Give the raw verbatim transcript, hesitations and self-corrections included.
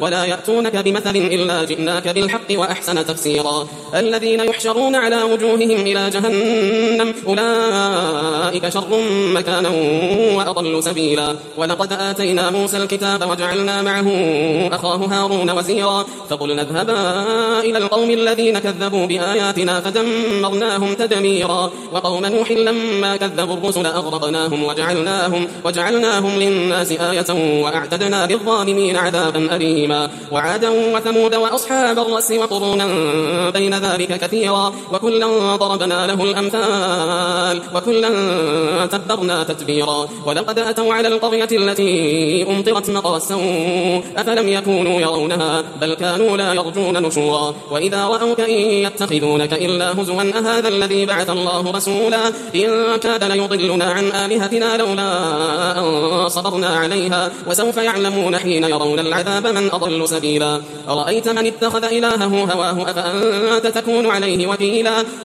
ولا يأتونك بمثل إلا جئناك بالحق وأحسن تفسيرا الذين يحشرون على وجوههم إلى جهنم أولئك شر مكانا وأضل سبيلا ولقد آتينا موسى الكتاب وجعلنا معه أخاه هارون وزيرا فقلنا اذهبا إلى القوم الذين كذبوا بآياتنا فدمرناهم تدميرا وقوم نوح لما كذبوا الرسل أغرقناهم وجعلناهم, وجعلناهم للناس آية وأعتدنا للظالمين عذابا أليما وعادا وثمود وأصحاب الرس وقرونا بين ذلك كثيرا وكلا ضربنا له الأمثال وكلا تبرنا تتبيرا ولقد أتوا على القرية التي أمطرت مطر السوء أفلم يكونوا يرونها بل كانوا لا يرجون نشورا وإذا رأوك إن يتخذونك إلا هزوا أهذا الذي بعث الله رسولا إن كاد ليضلنا عن آلهتنا لولا أن صبرنا عليها وسوف يعلمون حين يرون العذاب من أضل سبيلا أرأيت من اتخذ إلهه هواه أفأنت تكون عليه وكيلا